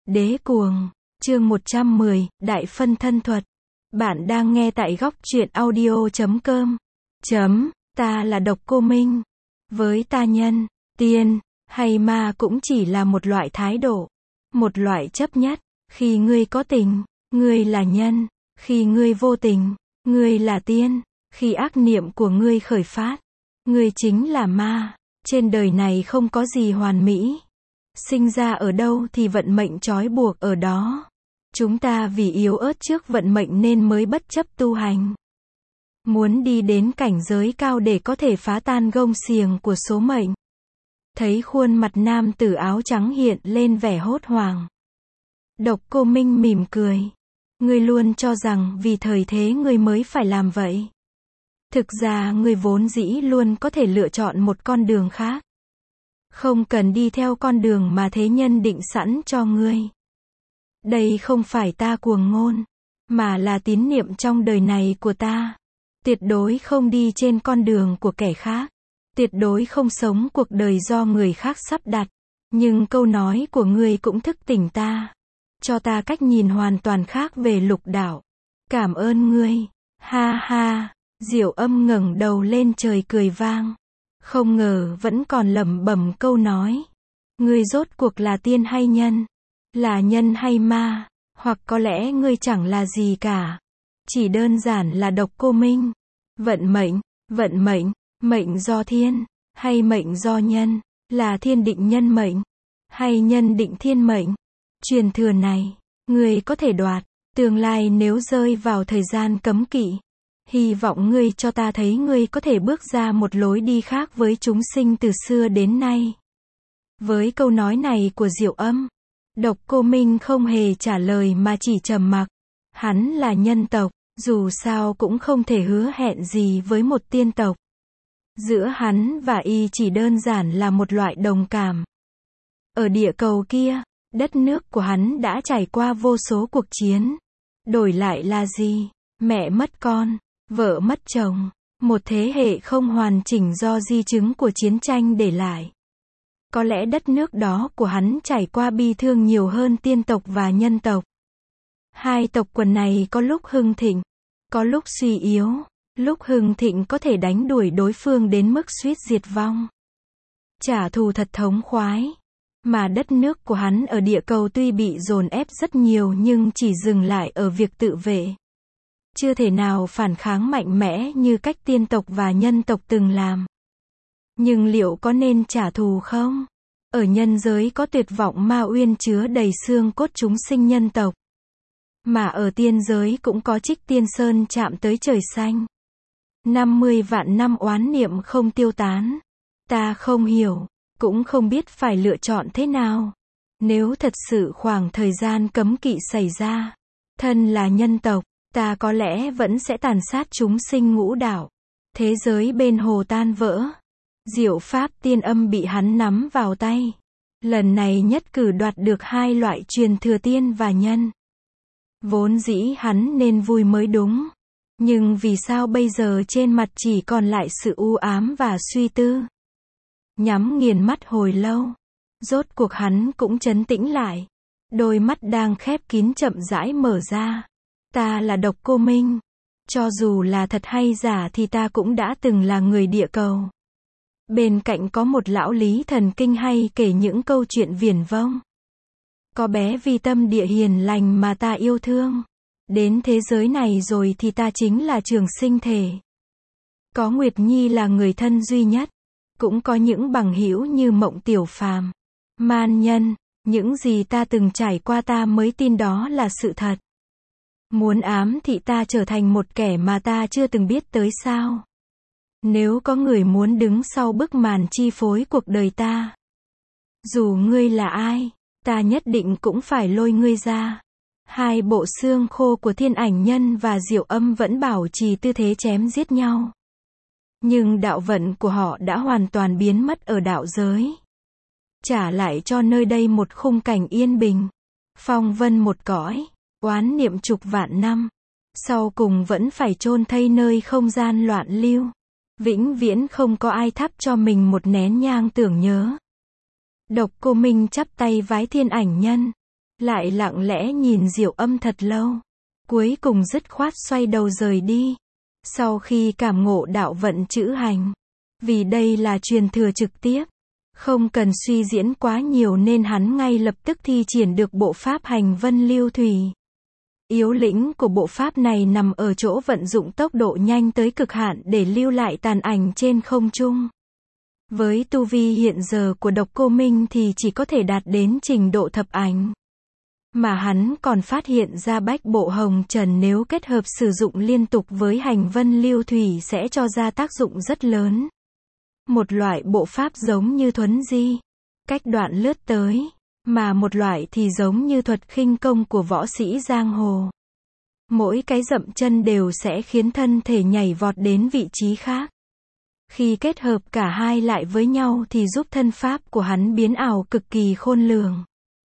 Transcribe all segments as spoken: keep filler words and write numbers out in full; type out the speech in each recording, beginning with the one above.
Đế cuồng, chương một trăm mười, Đại phân thân thuật. Bạn đang nghe tại góc truyện audio chấm com. Chấm, ta là Độc Cô Minh. Với ta nhân, tiên, hay ma cũng chỉ là một loại thái độ. Một loại chấp nhất. Khi ngươi có tình, ngươi là nhân. Khi ngươi vô tình, ngươi là tiên. Khi ác niệm của ngươi khởi phát, ngươi chính là ma. Trên đời này không có gì hoàn mỹ. Sinh ra ở đâu thì vận mệnh trói buộc ở đó. Chúng ta vì yếu ớt trước vận mệnh nên mới bất chấp tu hành. Muốn đi đến cảnh giới cao để có thể phá tan gông xiềng của số mệnh. Thấy khuôn mặt nam tử áo trắng hiện lên vẻ hốt hoảng. Độc Cô Minh mỉm cười. Ngươi luôn cho rằng vì thời thế ngươi mới phải làm vậy. Thực ra ngươi vốn dĩ luôn có thể lựa chọn một con đường khác. Không cần đi theo con đường mà thế nhân định sẵn cho ngươi. Đây không phải ta cuồng ngôn, mà là tín niệm trong đời này của ta. Tuyệt đối không đi trên con đường của kẻ khác. Tuyệt đối không sống cuộc đời do người khác sắp đặt. Nhưng câu nói của ngươi cũng thức tỉnh ta. Cho ta cách nhìn hoàn toàn khác về lục đạo. Cảm ơn ngươi. Ha ha. Diệu Âm ngẩng đầu lên trời cười vang. Không ngờ vẫn còn lẩm bẩm câu nói. Ngươi rốt cuộc là tiên hay nhân? Là nhân hay ma? Hoặc có lẽ ngươi chẳng là gì cả. Chỉ đơn giản là Độc Cô Minh. Vận mệnh, vận mệnh, mệnh do thiên, hay mệnh do nhân? Là thiên định nhân mệnh, hay nhân định thiên mệnh? Truyền thừa này, ngươi có thể đoạt. Tương lai nếu rơi vào thời gian cấm kỵ, hy vọng ngươi cho ta thấy ngươi có thể bước ra một lối đi khác với chúng sinh từ xưa đến nay. Với câu nói này của Diệu Âm, Độc Cô Minh không hề trả lời mà chỉ trầm mặc. Hắn là nhân tộc, dù sao cũng không thể hứa hẹn gì với một tiên tộc. Giữa hắn và y chỉ đơn giản là một loại đồng cảm. Ở địa cầu kia, đất nước của hắn đã trải qua vô số cuộc chiến. Đổi lại là gì? Mẹ mất con, vợ mất chồng, một thế hệ không hoàn chỉnh do di chứng của chiến tranh để lại. Có lẽ đất nước đó của hắn trải qua bi thương nhiều hơn tiên tộc và nhân tộc. Hai tộc quần này có lúc hưng thịnh, có lúc suy yếu, lúc hưng thịnh có thể đánh đuổi đối phương đến mức suýt diệt vong. Trả thù thật thống khoái. Mà đất nước của hắn ở địa cầu tuy bị dồn ép rất nhiều nhưng chỉ dừng lại ở việc tự vệ. Chưa thể nào phản kháng mạnh mẽ như cách tiên tộc và nhân tộc từng làm. Nhưng liệu có nên trả thù không? Ở nhân giới có tuyệt vọng ma uyên chứa đầy xương cốt chúng sinh nhân tộc. Mà ở tiên giới cũng có Trích Tiên Sơn chạm tới trời xanh. năm mươi vạn năm oán niệm không tiêu tán. Ta không hiểu, cũng không biết phải lựa chọn thế nào. Nếu thật sự khoảng thời gian cấm kỵ xảy ra, thân là nhân tộc, ta có lẽ vẫn sẽ tàn sát chúng sinh ngũ đạo. Thế giới bên hồ tan vỡ. Diệu pháp tiên âm bị hắn nắm vào tay. Lần này nhất cử đoạt được hai loại truyền thừa tiên và nhân. Vốn dĩ hắn nên vui mới đúng. Nhưng vì sao bây giờ trên mặt chỉ còn lại sự u ám và suy tư? Nhắm nghiền mắt hồi lâu. Rốt cuộc hắn cũng trấn tĩnh lại. Đôi mắt đang khép kín chậm rãi mở ra. Ta là Độc Cô Minh. Cho dù là thật hay giả thì ta cũng đã từng là người địa cầu. Bên cạnh có một lão lý thần kinh hay kể những câu chuyện viển vông. Có bé vi tâm địa hiền lành mà ta yêu thương. Đến thế giới này rồi thì ta chính là trường sinh thể. Có Nguyệt Nhi là người thân duy nhất. Cũng có những bằng hữu như Mộng Tiểu Phàm, Man Nhân. Những gì ta từng trải qua ta mới tin đó là sự thật. Muốn ám thị ta trở thành một kẻ mà ta chưa từng biết tới sao? Nếu có người muốn đứng sau bức màn chi phối cuộc đời ta, dù ngươi là ai, ta nhất định cũng phải lôi ngươi ra. Hai bộ xương khô của Thiên Ảnh Nhân và Diệu Âm vẫn bảo trì tư thế chém giết nhau. Nhưng đạo vận của họ đã hoàn toàn biến mất ở đạo giới. Trả lại cho nơi đây một khung cảnh yên bình. Phong vân một cõi, oán niệm chục vạn năm. Sau cùng vẫn phải chôn thây nơi không gian loạn lưu. Vĩnh viễn không có ai thắp cho mình một nén nhang tưởng nhớ. Độc Cô Minh chắp tay vái Thiên Ảnh Nhân. lại lặng lẽ nhìn Diệu Âm thật lâu. Cuối cùng dứt khoát xoay đầu rời đi. Sau khi cảm ngộ đạo vận chữ hành. Vì đây là truyền thừa trực tiếp. Không cần suy diễn quá nhiều nên hắn ngay lập tức thi triển được bộ pháp hành vân lưu thủy. Yếu lĩnh của bộ pháp này nằm ở chỗ vận dụng tốc độ nhanh tới cực hạn để lưu lại tàn ảnh trên không trung. Với tu vi hiện giờ của Độc Cô Minh thì chỉ có thể đạt đến trình độ thập ảnh. Mà hắn còn phát hiện ra bách bộ hồng trần nếu kết hợp sử dụng liên tục với hành vân lưu thủy sẽ cho ra tác dụng rất lớn. Một loại bộ pháp giống như thuấn di, cách đoạn lướt tới, mà một loại thì giống như thuật khinh công của võ sĩ giang hồ. Mỗi cái dậm chân đều sẽ khiến thân thể nhảy vọt đến vị trí khác. Khi kết hợp cả hai lại với nhau thì giúp thân pháp của hắn biến ảo cực kỳ khôn lường.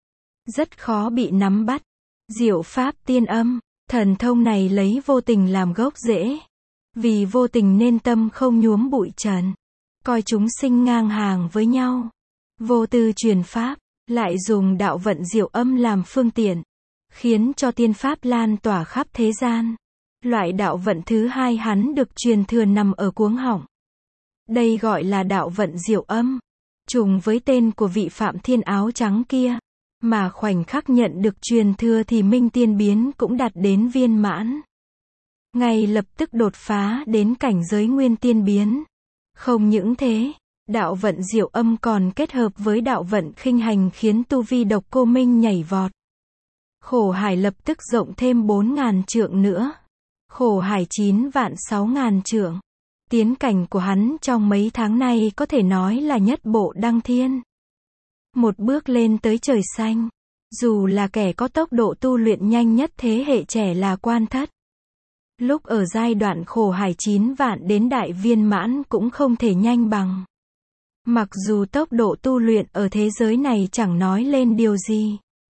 Rất khó bị nắm bắt. Diệu pháp tiên âm, thần thông này lấy vô tình làm gốc rễ. Vì vô tình nên tâm không nhuốm bụi trần. Coi chúng sinh ngang hàng với nhau. Vô tư truyền pháp, lại dùng đạo vận diệu âm làm phương tiện. Khiến cho tiên pháp lan tỏa khắp thế gian. Loại đạo vận thứ hai hắn được truyền thừa nằm ở cuống họng. Đây gọi là đạo vận diệu âm. Trùng với tên của vị Phạm Thiên áo trắng kia. Mà khoảnh khắc nhận được truyền thừa thì Minh Tiên Biến cũng đạt đến viên mãn. Ngay lập tức đột phá đến cảnh giới Nguyên Tiên Biến. Không những thế, đạo vận diệu âm còn kết hợp với đạo vận khinh hành khiến tu vi Độc Cô Minh nhảy vọt. Khổ hải lập tức rộng thêm bốn ngàn trượng nữa. Khổ hải chín vạn sáu ngàn trượng. Tiến cảnh của hắn trong mấy tháng này có thể nói là nhất bộ đăng thiên. Một bước lên tới trời xanh. Dù là kẻ có tốc độ tu luyện nhanh nhất thế hệ trẻ là Quan Thất. Lúc ở giai đoạn khổ hải chín vạn đến đại viên mãn cũng không thể nhanh bằng. Mặc dù tốc độ tu luyện ở thế giới này chẳng nói lên điều gì.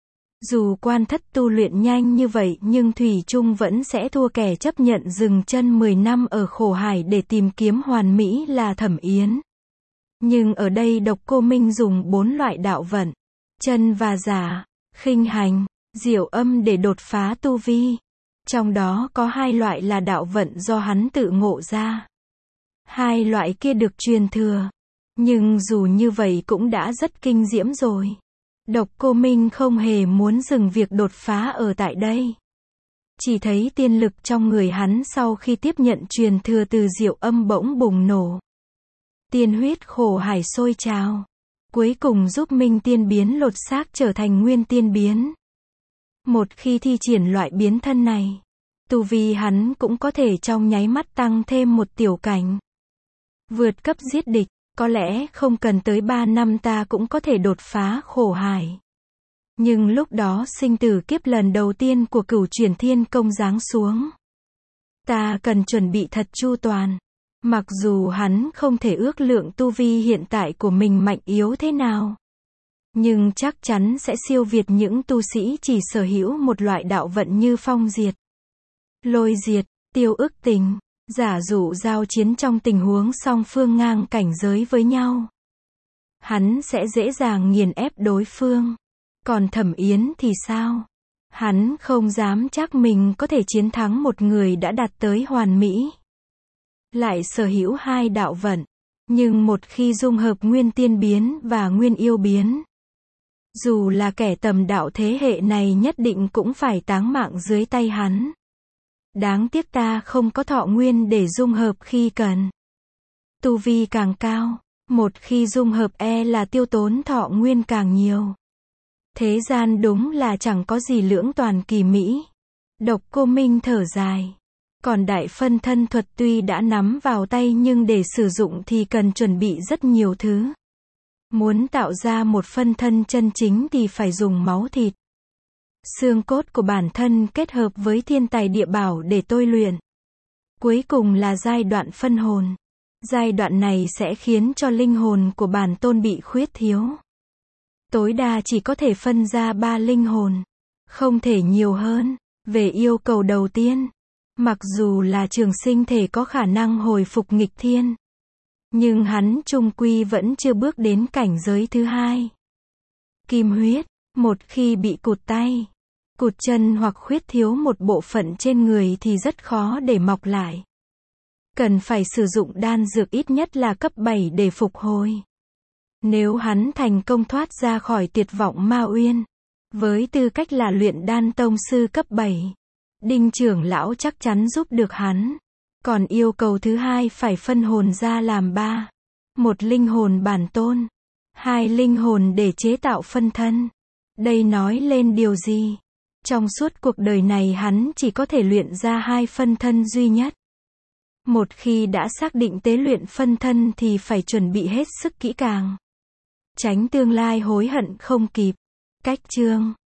Dù Quan Thất tu luyện nhanh như vậy nhưng thủy chung vẫn sẽ thua kẻ chấp nhận dừng chân mười năm ở khổ hải để tìm kiếm hoàn mỹ là Thẩm Yến. Nhưng ở đây Độc Cô Minh dùng bốn loại đạo vận, chân và giả, khinh hành, diệu âm để đột phá tu vi. Trong đó có hai loại là đạo vận do hắn tự ngộ ra. Hai loại kia được truyền thừa. Nhưng dù như vậy cũng đã rất kinh diễm rồi. Độc Cô Minh không hề muốn dừng việc đột phá ở tại đây. Chỉ thấy tiên lực trong người hắn sau khi tiếp nhận truyền thừa từ diệu âm bỗng bùng nổ. Tiên huyết khổ hải sôi trào. Cuối cùng giúp Minh Tiên Biến lột xác trở thành Nguyên Tiên Biến. Một khi thi triển loại biến thân này, tu vi hắn cũng có thể trong nháy mắt tăng thêm một tiểu cảnh. Vượt cấp giết địch, có lẽ không cần tới ba năm ta cũng có thể đột phá khổ hải. Nhưng lúc đó sinh tử kiếp lần đầu tiên của Cửu Chuyển Thiên Công giáng xuống. Ta cần chuẩn bị thật chu toàn. Mặc dù hắn không thể ước lượng tu vi hiện tại của mình mạnh yếu thế nào. Nhưng chắc chắn sẽ siêu việt những tu sĩ chỉ sở hữu một loại đạo vận như phong diệt, lôi diệt, tiêu ức tình, giả dụ giao chiến trong tình huống song phương ngang cảnh giới với nhau. Hắn sẽ dễ dàng nghiền ép đối phương. Còn Thẩm Yến thì sao? Hắn không dám chắc mình có thể chiến thắng một người đã đạt tới hoàn mỹ. Lại sở hữu hai đạo vận. Nhưng một khi dung hợp Nguyên Tiên Biến và Nguyên Yêu Biến, dù là kẻ tầm đạo thế hệ này nhất định cũng phải táng mạng dưới tay hắn. Đáng tiếc ta không có thọ nguyên để dung hợp khi cần. Tu vi càng cao, một khi dung hợp e là tiêu tốn thọ nguyên càng nhiều. Thế gian đúng là chẳng có gì lưỡng toàn kỳ mỹ. Độc Cô Minh thở dài. Còn đại phân thân thuật tuy đã nắm vào tay nhưng để sử dụng thì cần chuẩn bị rất nhiều thứ. Muốn tạo ra một phân thân chân chính thì phải dùng máu thịt, xương cốt của bản thân kết hợp với thiên tài địa bảo để tôi luyện. Cuối cùng là giai đoạn phân hồn. Giai đoạn này sẽ khiến cho linh hồn của bản tôn bị khuyết thiếu. Tối đa chỉ có thể phân ra ba linh hồn, không thể nhiều hơn. Về yêu cầu đầu tiên, mặc dù là Trường Sinh thể có khả năng hồi phục nghịch thiên, nhưng hắn chung quy vẫn chưa bước đến cảnh giới thứ hai. Kim huyết, Một khi bị cụt tay, cụt chân hoặc khuyết thiếu một bộ phận trên người thì rất khó để mọc lại. Cần phải sử dụng đan dược ít nhất là cấp bảy để phục hồi. Nếu hắn thành công thoát ra khỏi tuyệt vọng ma uyên, với tư cách là luyện đan tông sư cấp bảy, Đinh trưởng lão chắc chắn giúp được hắn. Còn yêu cầu thứ hai phải phân hồn ra làm ba. Một linh hồn bản tôn, hai linh hồn để chế tạo phân thân. Đây nói lên điều gì? Trong suốt cuộc đời này hắn chỉ có thể luyện ra hai phân thân duy nhất. Một khi đã xác định tế luyện phân thân thì phải chuẩn bị hết sức kỹ càng, tránh tương lai hối hận không kịp. Cách chương